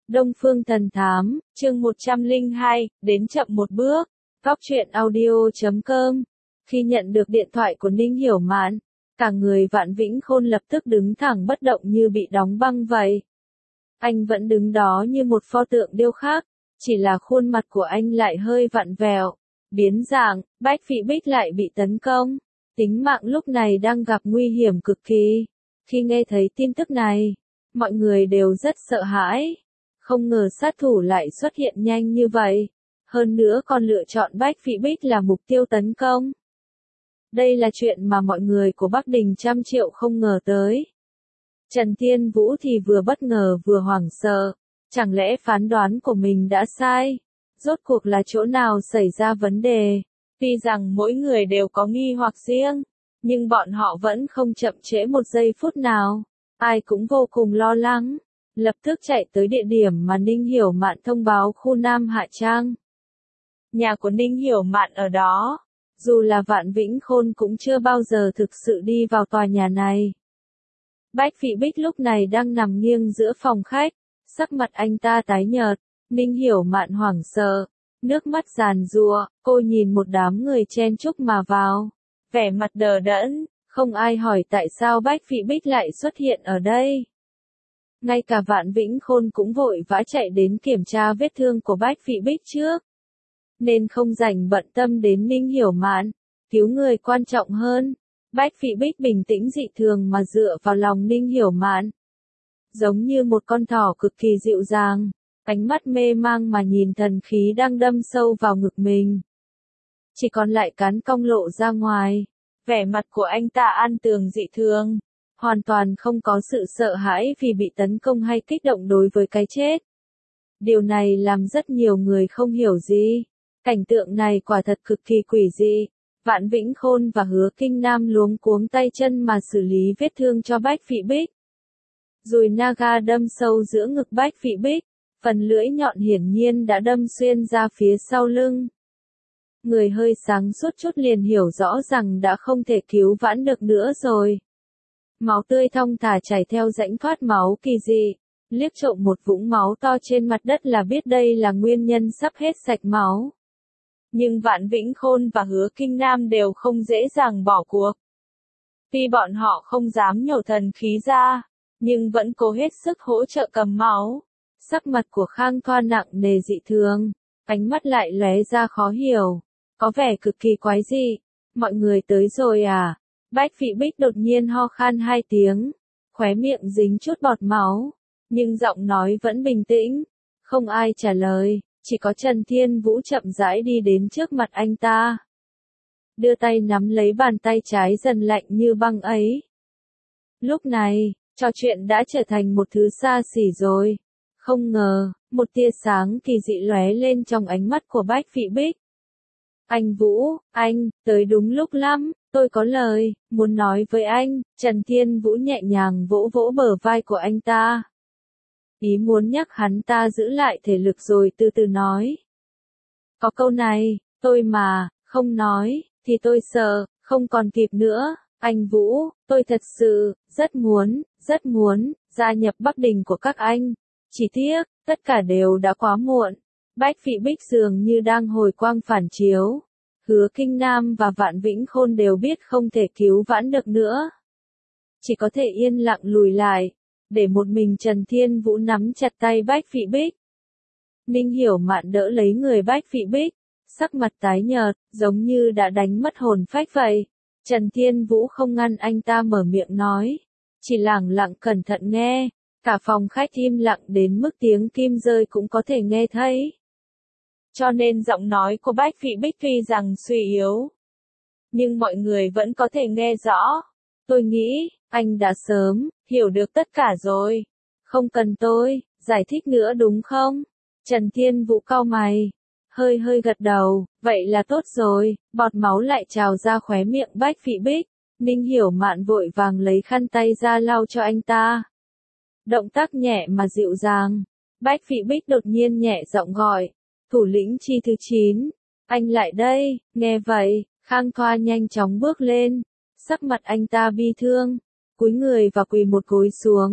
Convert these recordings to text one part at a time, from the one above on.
Đông Phương Thần Thám, chương 102, đến chậm một bước. Góc truyện audio.com. Khi nhận được điện thoại của Ninh Hiểu Mạn, cả người Vạn Vĩnh Khôn lập tức đứng thẳng bất động như bị đóng băng vậy. Anh vẫn đứng đó như một pho tượng điêu khắc, chỉ là khuôn mặt của anh lại hơi vặn vẹo, biến dạng. Bách Phỉ Bích lại bị tấn công. Tính mạng lúc này đang gặp nguy hiểm cực kỳ. Khi nghe thấy tin tức này, mọi người đều rất sợ hãi. Không ngờ sát thủ lại xuất hiện nhanh như vậy. Hơn nữa còn lựa chọn Bách Phỉ Bích là mục tiêu tấn công. Đây là chuyện mà mọi người của Bắc Đình trăm triệu không ngờ tới. Trần Thiên Vũ thì vừa bất ngờ vừa hoảng sợ. Chẳng lẽ phán đoán của mình đã sai? Rốt cuộc là chỗ nào xảy ra vấn đề? Tuy rằng mỗi người đều có nghi hoặc riêng, nhưng bọn họ vẫn không chậm trễ một giây phút nào. Ai cũng vô cùng lo lắng. Lập tức chạy tới địa điểm mà Ninh Hiểu Mạn thông báo, khu Nam Hạ Trang. Nhà của Ninh Hiểu Mạn ở đó. Dù là Vạn Vĩnh Khôn cũng chưa bao giờ thực sự đi vào tòa nhà này. Bách Phỉ Bích lúc này đang nằm nghiêng giữa phòng khách. Sắc mặt anh ta tái nhợt. Ninh Hiểu Mạn hoảng sợ. Nước mắt giàn giụa. Cô nhìn một đám người chen chúc mà vào. Vẻ mặt đờ đẫn. Không ai hỏi tại sao Bách Phỉ Bích lại xuất hiện ở đây. Ngay cả Vạn Vĩnh Khôn cũng vội vã chạy đến kiểm tra vết thương của Bách Phỉ Bích trước. Nên không rảnh bận tâm đến Ninh Hiểu Mạn. Cứu người quan trọng hơn. Bách Phỉ Bích bình tĩnh dị thường mà dựa vào lòng Ninh Hiểu Mạn. Giống như một con thỏ cực kỳ dịu dàng. Ánh mắt mê mang mà nhìn thần khí đang đâm sâu vào ngực mình. Chỉ còn lại cán cong lộ ra ngoài. Vẻ mặt của anh ta an tường dị thường. Hoàn toàn không có sự sợ hãi vì bị tấn công hay kích động đối với cái chết. Điều này làm rất nhiều người không hiểu gì. Cảnh tượng này quả thật cực kỳ quỷ dị. Vạn Vĩnh Khôn và Hứa Kinh Nam luống cuống tay chân mà xử lý vết thương cho Bách Phỉ Bích. Dùi naga đâm sâu giữa ngực Bách Phỉ Bích. Phần lưỡi nhọn hiển nhiên đã đâm xuyên ra phía sau lưng. Người hơi sáng suốt chút liền hiểu rõ rằng đã không thể cứu vãn được nữa rồi. Máu tươi thong thả chảy theo rãnh thoát máu kỳ dị. Liếc trộm một vũng máu to trên mặt đất là biết đây là nguyên nhân sắp hết sạch máu. Nhưng Vạn Vĩnh Khôn và Hứa Kinh Nam đều không dễ dàng bỏ cuộc. Tuy bọn họ không dám nhổ thần khí ra, nhưng vẫn cố hết sức hỗ trợ cầm máu. Sắc mặt của Khang Thoa nặng nề dị thường, ánh mắt lại lóe ra khó hiểu, có vẻ cực kỳ quái dị. Mọi người tới rồi à? Bách Phỉ Bích đột nhiên ho khan 2 tiếng, khóe miệng dính chút bọt máu, nhưng giọng nói vẫn bình tĩnh. Không ai trả lời, chỉ có Trần Thiên Vũ chậm rãi đi đến trước mặt anh ta. Đưa tay nắm lấy bàn tay trái dần lạnh như băng ấy. Lúc này, trò chuyện đã trở thành một thứ xa xỉ rồi. Không ngờ, một tia sáng kỳ dị lóe lên trong ánh mắt của Bách Phỉ Bích. Anh Vũ, anh, tới đúng lúc lắm, tôi có lời, muốn nói với anh. Trần Thiên Vũ nhẹ nhàng vỗ vỗ bờ vai của anh ta. Ý muốn nhắc hắn ta giữ lại thể lực rồi từ từ nói. Có câu này, tôi mà, không nói, thì tôi sợ, không còn kịp nữa. Anh Vũ, tôi thật sự, rất muốn, gia nhập Bắc Đình của các anh. Chỉ tiếc, tất cả đều đã quá muộn. Bách Phỉ Bích dường như đang hồi quang phản chiếu. Hứa Kinh Nam và Vạn Vĩnh Khôn đều biết không thể cứu vãn được nữa. Chỉ có thể yên lặng lùi lại, để một mình Trần Thiên Vũ nắm chặt tay Bách Phỉ Bích. Ninh Hiểu Mạn đỡ lấy người Bách Phỉ Bích, sắc mặt tái nhợt, giống như đã đánh mất hồn phách vậy. Trần Thiên Vũ không ngăn anh ta mở miệng nói, chỉ lẳng lặng cẩn thận nghe. Cả phòng khách im lặng đến mức tiếng kim rơi cũng có thể nghe thấy. Cho nên giọng nói của Bách Phỉ Bích tuy rằng suy yếu, nhưng mọi người vẫn có thể nghe rõ. Tôi nghĩ, anh đã sớm hiểu được tất cả rồi. Không cần tôi giải thích nữa đúng không? Trần Thiên Vũ cau mày, hơi gật đầu, vậy là tốt rồi. Bọt máu lại trào ra khóe miệng Bách Phỉ Bích. Ninh Hiểu Mạn vội vàng lấy khăn tay ra lau cho anh ta. Động tác nhẹ mà dịu dàng. Bách Phỉ Bích đột nhiên nhẹ giọng gọi. Thủ lĩnh chi thứ 9. Anh lại đây. Nghe vậy, Khang Thoa nhanh chóng bước lên. Sắc mặt anh ta bi thương. Cúi người và quỳ một gối xuống.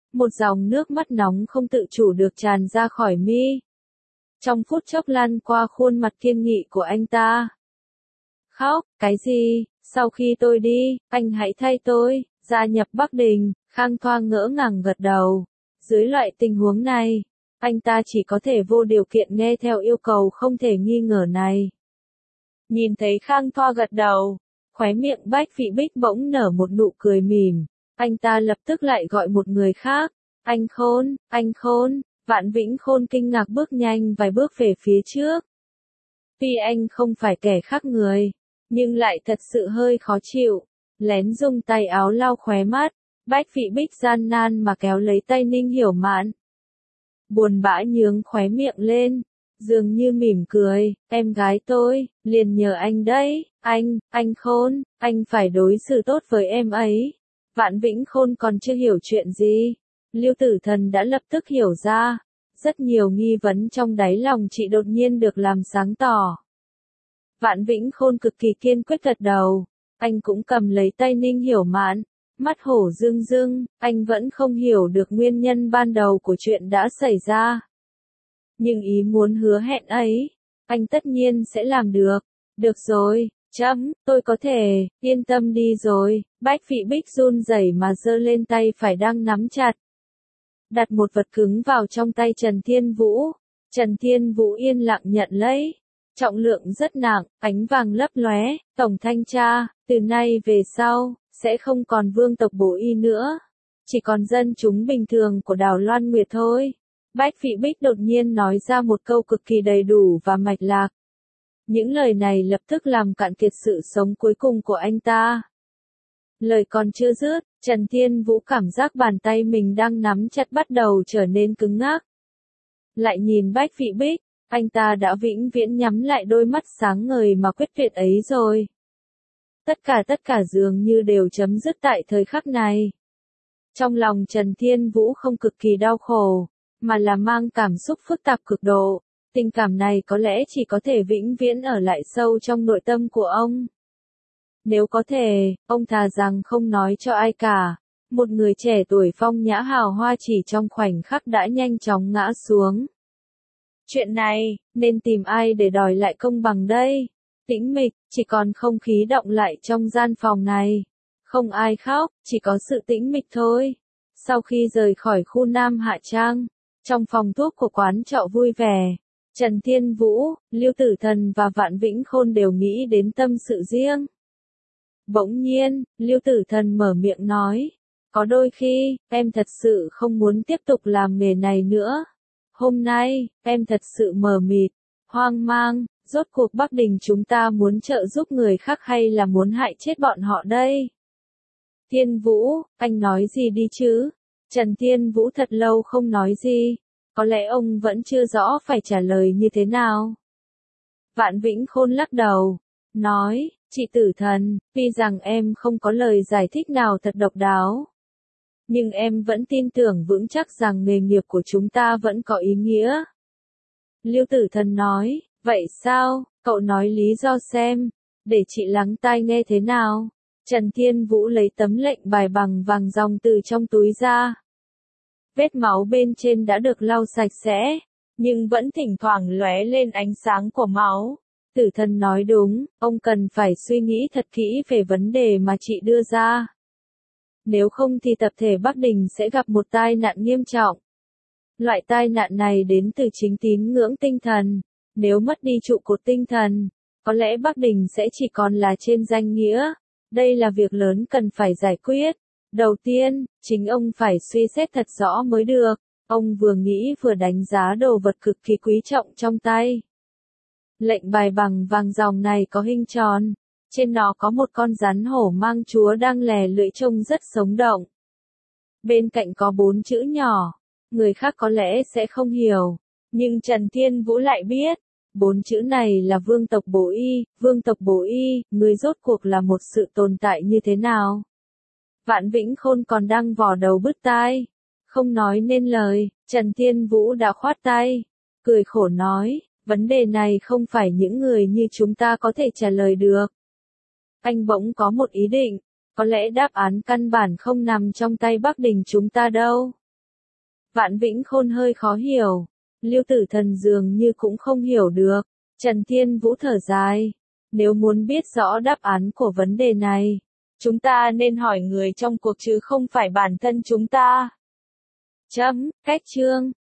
một dòng nước mắt nóng không tự chủ được tràn ra khỏi mi. Trong phút chốc lan qua khuôn mặt kiên nghị của anh ta. Khóc, cái gì, sau khi tôi đi, anh hãy thay tôi, gia nhập Bắc Đình, Khang Thoa ngỡ ngàng gật đầu. Dưới loại tình huống này, anh ta chỉ có thể vô điều kiện nghe theo yêu cầu không thể nghi ngờ này. Nhìn thấy Khang Thoa gật đầu, khóe miệng Bách Phị Bích bỗng nở một nụ cười mỉm, anh ta lập tức lại gọi một người khác, anh Khôn, Vạn Vĩnh Khôn kinh ngạc bước nhanh vài bước về phía trước. Tuy anh không phải kẻ khác người, nhưng lại thật sự hơi khó chịu, lén dùng tay áo lau khóe mắt, Bách Phị Bích gian nan mà kéo lấy tay Ninh Hiểu Mạn. Buồn bã nhướng khóe miệng lên, dường như mỉm cười, em gái tôi, liền nhờ anh đấy, anh Khôn, anh phải đối xử tốt với em ấy. Vạn Vĩnh Khôn còn chưa hiểu chuyện gì, Lưu Tử Thần đã lập tức hiểu ra, rất nhiều nghi vấn trong đáy lòng chị đột nhiên được làm sáng tỏ. Vạn Vĩnh Khôn cực kỳ kiên quyết gật đầu, anh cũng cầm lấy tay Ninh Hiểu Mạn, mắt hổ rưng rưng, anh vẫn không hiểu được nguyên nhân ban đầu của chuyện đã xảy ra. Nhưng ý muốn hứa hẹn ấy, anh tất nhiên sẽ làm được. Được rồi, tôi có thể, yên tâm đi rồi, Bách Phị Bích run rẩy mà giơ lên tay phải đang nắm chặt. Đặt một vật cứng vào trong tay Trần Thiên Vũ. Trần Thiên Vũ yên lặng nhận lấy. Trọng lượng rất nặng, ánh vàng lấp lóe, tổng thanh tra, từ nay về sau, sẽ không còn vương tộc Bổ Y nữa. Chỉ còn dân chúng bình thường của đảo Loan Nguyệt thôi. Bách Phị Bích đột nhiên nói ra một câu cực kỳ đầy đủ và mạch lạc. Những lời này lập tức làm cạn kiệt sự sống cuối cùng của anh ta. Lời còn chưa dứt, Trần Thiên Vũ cảm giác bàn tay mình đang nắm chặt bắt đầu trở nên cứng ngắc. Lại nhìn Bách Phị Bích, anh ta đã vĩnh viễn nhắm lại đôi mắt sáng ngời mà quyết tuyệt ấy rồi. Tất cả dường như đều chấm dứt tại thời khắc này. Trong lòng Trần Thiên Vũ không cực kỳ đau khổ, mà là mang cảm xúc phức tạp cực độ. Tình cảm này có lẽ chỉ có thể vĩnh viễn ở lại sâu trong nội tâm của ông. Nếu có thể, ông thà rằng không nói cho ai cả. Một người trẻ tuổi phong nhã hào hoa chỉ trong khoảnh khắc đã nhanh chóng ngã xuống. Chuyện này, nên tìm ai để đòi lại công bằng đây? Tĩnh mịch, chỉ còn không khí động lại trong gian phòng này. Không ai khóc, chỉ có sự tĩnh mịch thôi. Sau khi rời khỏi khu Nam Hạ Trang, trong phòng thuốc của quán trọ vui vẻ, Trần Thiên Vũ, Lưu Tử Thần và Vạn Vĩnh Khôn đều nghĩ đến tâm sự riêng. Bỗng nhiên, Lưu Tử Thần mở miệng nói, có đôi khi, em thật sự không muốn tiếp tục làm nghề này nữa. Hôm nay, em thật sự mờ mịt, hoang mang, rốt cuộc Bắc Đình chúng ta muốn trợ giúp người khác hay là muốn hại chết bọn họ đây? Thiên Vũ, anh nói gì đi chứ? Trần Thiên Vũ thật lâu không nói gì, có lẽ ông vẫn chưa rõ phải trả lời như thế nào. Vạn Vĩnh Khôn lắc đầu, nói, chị Tử Thần, tuy rằng em không có lời giải thích nào thật độc đáo, nhưng em vẫn tin tưởng vững chắc rằng nghề nghiệp của chúng ta vẫn có ý nghĩa. Lưu Tử Thần nói, vậy sao, cậu nói lý do xem, để chị lắng tai nghe thế nào. Trần Thiên Vũ lấy tấm lệnh bài bằng vàng ròng từ trong túi ra. Vết máu bên trên đã được lau sạch sẽ, nhưng vẫn thỉnh thoảng lóe lên ánh sáng của máu. Tử Thần nói đúng, ông cần phải suy nghĩ thật kỹ về vấn đề mà chị đưa ra. Nếu không thì tập thể Bắc Đình sẽ gặp một tai nạn nghiêm trọng. Loại tai nạn này đến từ chính tín ngưỡng tinh thần. Nếu mất đi trụ cột tinh thần, có lẽ Bắc Đình sẽ chỉ còn là trên danh nghĩa. Đây là việc lớn cần phải giải quyết. Đầu tiên, chính ông phải suy xét thật rõ mới được. Ông vừa nghĩ vừa đánh giá đồ vật cực kỳ quý trọng trong tay. Lệnh bài bằng vàng ròng này có hình tròn. Trên nó có một con rắn hổ mang chúa đang lè lưỡi trông rất sống động. Bên cạnh có 4 chữ nhỏ. Người khác có lẽ sẽ không hiểu. Nhưng Trần Thiên Vũ lại biết. 4 chữ này là vương tộc Bổ Y. Vương tộc Bổ Y, người rốt cuộc là một sự tồn tại như thế nào? Vạn Vĩnh Khôn còn đang vò đầu bứt tai. Không nói nên lời, Trần Thiên Vũ đã khoát tay. Cười khổ nói, vấn đề này không phải những người như chúng ta có thể trả lời được. Anh bỗng có một ý định, có lẽ đáp án căn bản không nằm trong tay Bắc Đình chúng ta đâu. Vạn Vĩnh Khôn hơi khó hiểu. Lưu Tử Thần dường như cũng không hiểu được. Trần Thiên Vũ thở dài. Nếu muốn biết rõ đáp án của vấn đề này, chúng ta nên hỏi người trong cuộc chứ không phải bản thân chúng ta. Chấm, cách chương.